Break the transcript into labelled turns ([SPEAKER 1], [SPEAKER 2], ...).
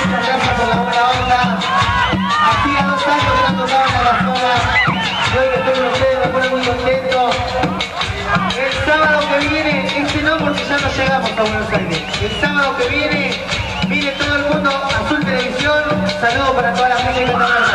[SPEAKER 1] Muchas gracias por la buena onda. Hacía 2 años que no tocaban a la zona. Y hoy que estoy con ustedes me pone muy contento. El sábado que viene, no porque ya no llegamos a Buenos Aires. El sábado que viene todo el mundo a Azul Televisión. Saludos para toda la gente que está